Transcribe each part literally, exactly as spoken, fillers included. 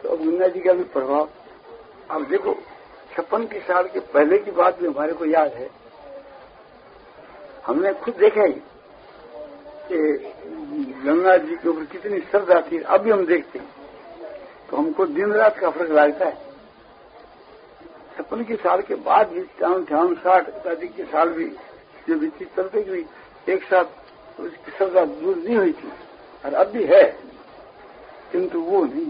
तो अब गंगा जी का भी प्रभाव। अब देखो छप्पन की साल के पहले की बात भी हमारे को याद है, हमने खुद देखा ही कि गंगा जी के ऊपर कितनी श्रद्धा थी। अभी हम देखते हैं तो हमको दिन रात का फर्क लगता है। छप्पन की साल के बाद भी ध्यान साठ आदि के साल भी जो भी चीज चलते हुई एक साथ उसकी श्रद्धा दूर नहीं हुई थी, और अब भी है, किंतु वो नहीं।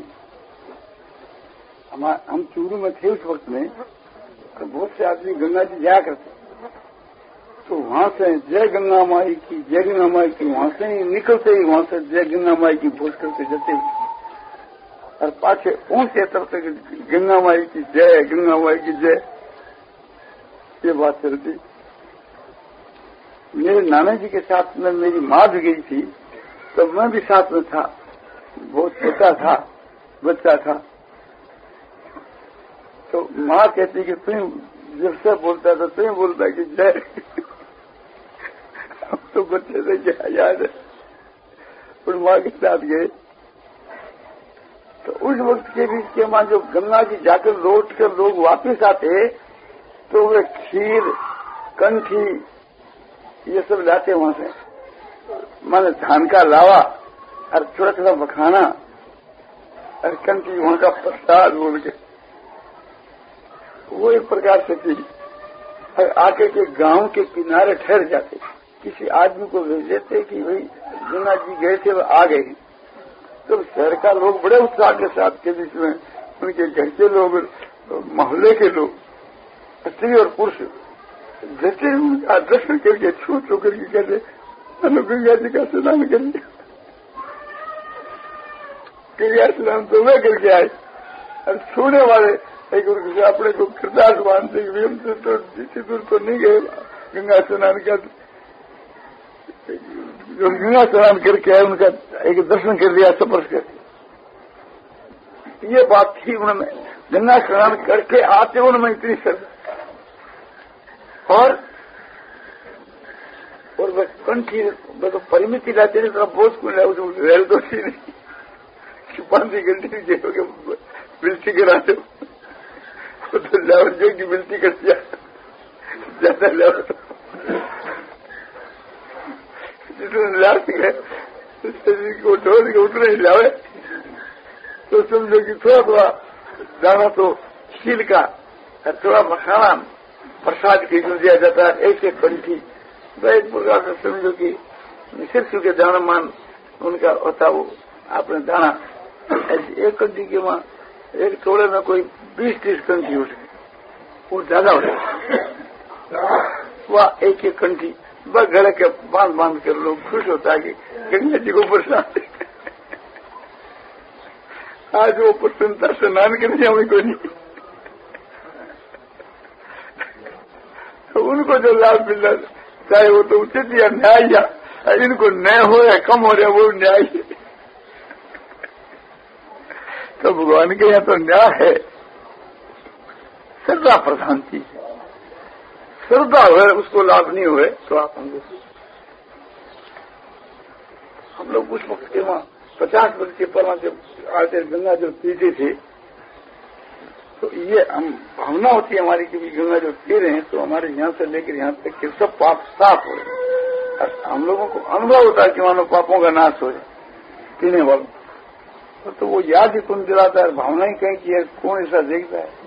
हम हम चूरू में थे उस वक्त में, तो बहुत से आदमी गंगा जी जाया करते, तो वहां से जय गंगा माई की, जय गंगा माई की, वहां से ही निकलते ही वहां से जय गंगा माई की भोज करते जाते, और पाछे ऊंचे तरफ तक गंगा माई की जय, गंगा माई की जय, ये बात चलती। मेरे नाना जी के साथ में मेरी माँ भी गई थी, तो मैं भी साथ में था, बहुत छोटा था, बच्चा था। तो माँ कहती कि तुम जब से बोलता था तुम बोलता कि जय। अब तो बच्चे से क्या याद है, और माँ के साथ गए। तो उस वक्त के बीच के माँ जो गंगा जी जाकर लौट कर लोग वापिस आते, तो वे खीर, कंठी, ये सब लाते वहां से, माने धान का लावा और थोड़ा थोड़ा मखाना और कंठी, वहां का प्रसाद बोल के वो एक प्रकार से थी। और आके के गांव के किनारे ठहर जाते, किसी आदमी को भेज देते कि भाई गंगा जी गए थे वो आ गए। तो शहर का लोग बड़े उत्साह के साथ के बीच में उनके घर के लोग, मोहल्ले के लोग, स्त्री और पुरुष, जैसे उनका दर्शन करके छू छू करके कहते हेलो गंगा जी का स्नान करिए। क्रिया स्नान तो वे करके आए, और छूने वाले एक से अपने को कृतार्थ मानते कि हम तो जितनी दूर तो नहीं गए गंगा स्नान का, जो गंगा स्नान करके आए उनका एक दर्शन कर लिया स्पर्श करके। ये बात थी उन्होंने, गंगा स्नान करके आते उनमें इतनी श्रद्धा। और और वह कंठी तो परिमिति लाते थे, तो बोझ को लाओ तो रेल दो थी नहीं, पांच घंटे जेबोगे बिल्टी कराते तो लाओ जो की बिल्टी कर दिया ज्यादा लाओ, जितने लास्ट गए शरीर को ढोल के उठने ही लावे, तो समझो कि थोड़ा थोड़ा दाना तो शील का और थोड़ा मखाना प्रसाद की जो दिया जाता है, एक एक कंठी, वह एक प्रकार से समझो कि शीर्षु के दाना मान उनका होता, वो आपने दाना ऐसी एक कंठी के वहां एक टोले में कोई बीस तीस कंठी उठ गई, वो ज्यादा हो जाए, वह एक एक कंठी वह गले के बांध बांध कर लोग खुश होता है कि गंगा जी को प्रसाद। आज वो प्रसन्नता स्नान करने हमें कोई नहीं, तो उनको जो लाभ मिल रहा चाहे वो तो उचित या न्याय, या इनको न्याय हो या कम हो रहा वो न्याय है। तो भगवान के यहाँ तो न्याय है, श्रद्धा प्रधान चीज है। श्रद्धा हुए उसको लाभ नहीं हुए तो आप हम हम लोग उस वक्त के वहां पचास वर्ष के परमा जब आते गंगा जल पीते थे, तो ये हम भावना होती है हमारी कि गंगा जल पी रहे हैं तो हमारे यहाँ से लेकर यहाँ तक के सब पाप साफ हो रहे हैं। हम लोगों को अनुभव होता है कि मानो पापों का नाश हो जाए पीने वालों, तो वो याद ही कौन दिलाता है, भावना ही कहीं की है, कौन ऐसा देखता है।